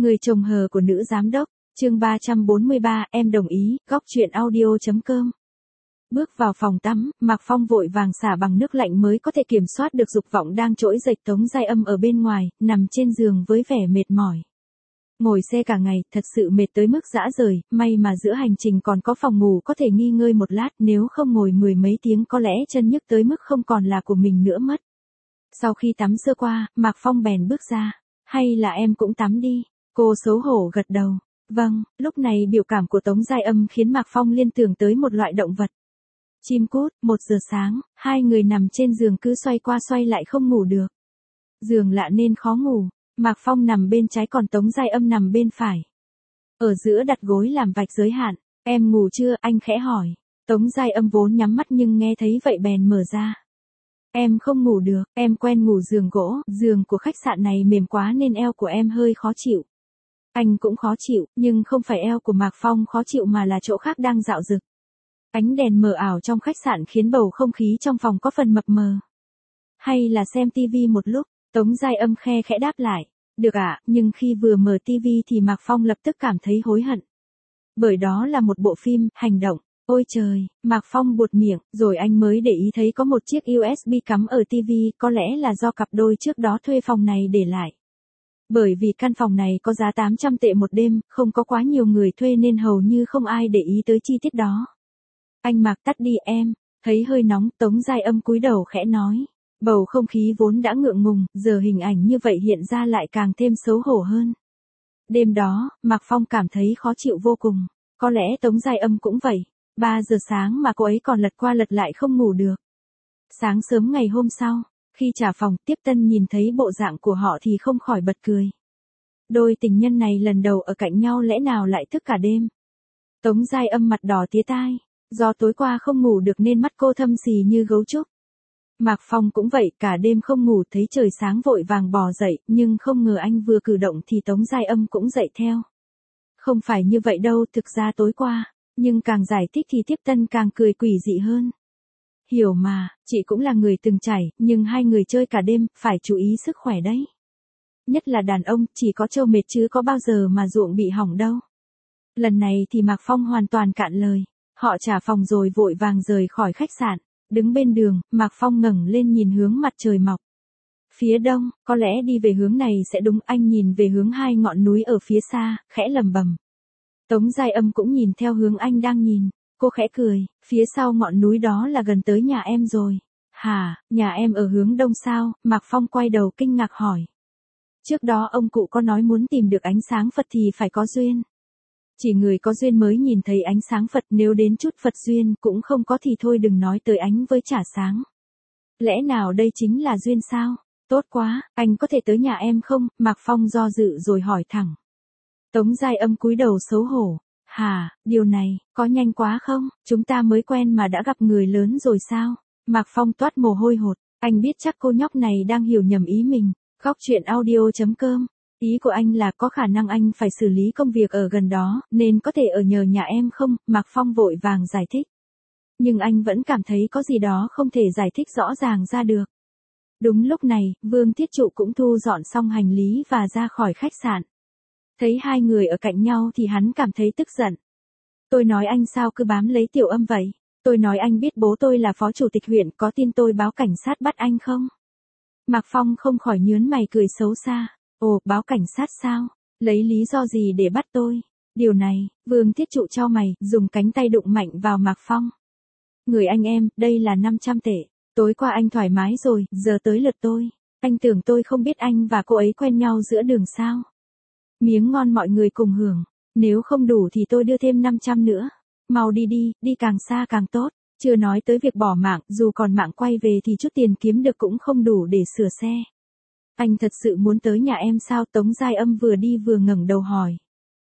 Người chồng hờ của nữ giám đốc, chương 343, em đồng ý, góc chuyện audio.com. Bước vào phòng tắm, Mạc Phong vội vàng xả bằng nước lạnh mới có thể kiểm soát được dục vọng đang trỗi dậy. Tống Giai Âm ở bên ngoài, nằm trên giường với vẻ mệt mỏi. Ngồi xe cả ngày, thật sự mệt tới mức rã rời, may mà giữa hành trình còn có phòng ngủ có thể nghỉ ngơi một lát, nếu không ngồi mười mấy tiếng có lẽ chân nhức tới mức không còn là của mình nữa mất. Sau khi tắm sơ qua, Mạc Phong bèn bước ra. Hay là em cũng tắm đi? Cô xấu hổ gật đầu. Vâng, lúc này biểu cảm của Tống Giai Âm khiến Mạc Phong liên tưởng tới một loại động vật. Chim cút. 1 giờ sáng, hai người nằm trên giường cứ xoay qua xoay lại không ngủ được. Giường lạ nên khó ngủ, Mạc Phong nằm bên trái còn Tống Giai Âm nằm bên phải. Ở giữa đặt gối làm vạch giới hạn. Em ngủ chưa? Anh khẽ hỏi. Tống Giai Âm vốn nhắm mắt nhưng nghe thấy vậy bèn mở ra. Em không ngủ được, em quen ngủ giường gỗ, giường của khách sạn này mềm quá nên eo của em hơi khó chịu. Anh cũng khó chịu, nhưng không phải eo của Mạc Phong khó chịu mà là chỗ khác đang dạo dực. Ánh đèn mờ ảo trong khách sạn khiến bầu không khí trong phòng có phần mập mờ. Hay là xem tivi một lúc, Tống Giai Âm khe khẽ đáp lại. Được ạ, nhưng khi vừa mở tivi thì Mạc Phong lập tức cảm thấy hối hận. Bởi đó là một bộ phim, hành động. Ôi trời, Mạc Phong buột miệng, rồi anh mới để ý thấy có một chiếc USB cắm ở tivi, có lẽ là do cặp đôi trước đó thuê phòng này để lại. Bởi vì căn phòng này có giá 800 tệ một đêm, không có quá nhiều người thuê nên hầu như không ai để ý tới chi tiết đó. Anh Mạc tắt đi em, thấy hơi nóng, Tống Giai Âm cúi đầu khẽ nói. Bầu không khí vốn đã ngượng ngùng, giờ hình ảnh như vậy hiện ra lại càng thêm xấu hổ hơn. Đêm đó, Mạc Phong cảm thấy khó chịu vô cùng, có lẽ Tống Giai Âm cũng vậy. 3 giờ sáng mà cô ấy còn lật qua lật lại không ngủ được. Sáng sớm ngày hôm sau, khi trả phòng, tiếp tân nhìn thấy bộ dạng của họ thì không khỏi bật cười. Đôi tình nhân này lần đầu ở cạnh nhau lẽ nào lại thức cả đêm. Tống Giai Âm mặt đỏ tía tai, do tối qua không ngủ được nên mắt cô thâm xì như gấu trúc. Mạc Phong cũng vậy, cả đêm không ngủ, thấy trời sáng vội vàng bò dậy, nhưng không ngờ anh vừa cử động thì Tống Giai Âm cũng dậy theo. Không phải như vậy đâu, thực ra tối qua. Nhưng càng giải thích thì tiếp tân càng cười quỷ dị hơn. Hiểu mà, chị cũng là người từng trải, nhưng hai người chơi cả đêm, phải chú ý sức khỏe đấy. Nhất là đàn ông, chỉ có trâu mệt chứ có bao giờ mà ruộng bị hỏng đâu. Lần này thì Mạc Phong hoàn toàn cạn lời. Họ trả phòng rồi vội vàng rời khỏi khách sạn. Đứng bên đường, Mạc Phong ngẩng lên nhìn hướng mặt trời mọc. Phía đông, có lẽ đi về hướng này sẽ đúng. Anh nhìn về hướng hai ngọn núi ở phía xa, khẽ lẩm bẩm. Tống Giai Âm cũng nhìn theo hướng anh đang nhìn, cô khẽ cười, phía sau ngọn núi đó là gần tới nhà em rồi. Hả, nhà em ở hướng đông sao? Mạc Phong quay đầu kinh ngạc hỏi. Trước đó ông cụ có nói muốn tìm được ánh sáng Phật thì phải có duyên. Chỉ người có duyên mới nhìn thấy ánh sáng Phật, nếu đến chút Phật duyên cũng không có thì thôi đừng nói tới ánh với chả sáng. Lẽ nào đây chính là duyên sao? Tốt quá, anh có thể tới nhà em không? Mạc Phong do dự rồi hỏi thẳng. Tống Giai Âm cúi đầu xấu hổ. Hả, điều này, có nhanh quá không? Chúng ta mới quen mà đã gặp người lớn rồi sao? Mạc Phong toát mồ hôi hột. Anh biết chắc cô nhóc này đang hiểu nhầm ý mình. Góc chuyện audio.com. Ý của anh là có khả năng anh phải xử lý công việc ở gần đó, nên có thể ở nhờ nhà em không? Mạc Phong vội vàng giải thích. Nhưng anh vẫn cảm thấy có gì đó không thể giải thích rõ ràng ra được. Đúng lúc này, Vương Thiết Trụ cũng thu dọn xong hành lý và ra khỏi khách sạn. Thấy hai người ở cạnh nhau thì hắn cảm thấy tức giận. Tôi nói anh sao cứ bám lấy Tiểu Âm vậy? Tôi nói anh biết bố tôi là phó chủ tịch huyện, có tin tôi báo cảnh sát bắt anh không? Mạc Phong không khỏi nhướng mày cười xấu xa. Ồ, báo cảnh sát sao? Lấy lý do gì để bắt tôi? Điều này, Vương Thiết Trụ chau mày, dùng cánh tay đụng mạnh vào Mạc Phong. Người anh em, đây là 500 tệ. Tối qua anh thoải mái rồi, giờ tới lượt tôi. Anh tưởng tôi không biết anh và cô ấy quen nhau giữa đường sao? Miếng ngon mọi người cùng hưởng. Nếu không đủ thì tôi đưa thêm 500 nữa. Mau đi đi, đi càng xa càng tốt. Chưa nói tới việc bỏ mạng, dù còn mạng quay về thì chút tiền kiếm được cũng không đủ để sửa xe. Anh thật sự muốn tới nhà em sao? Tống Giai Âm vừa đi vừa ngẩng đầu hỏi.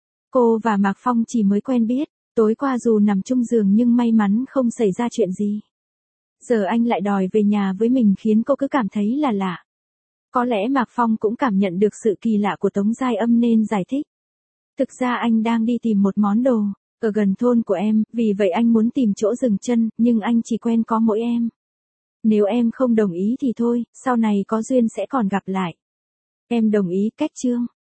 Cô và Mạc Phong chỉ mới quen biết. Tối qua dù nằm chung giường nhưng may mắn không xảy ra chuyện gì. Giờ anh lại đòi về nhà với mình khiến cô cứ cảm thấy là lạ. Có lẽ Mạc Phong cũng cảm nhận được sự kỳ lạ của Tống Giai Âm nên giải thích. Thực ra anh đang đi tìm một món đồ, ở gần thôn của em, vì vậy anh muốn tìm chỗ dừng chân, nhưng anh chỉ quen có mỗi em. Nếu em không đồng ý thì thôi, sau này có duyên sẽ còn gặp lại. Em đồng ý, cách chương.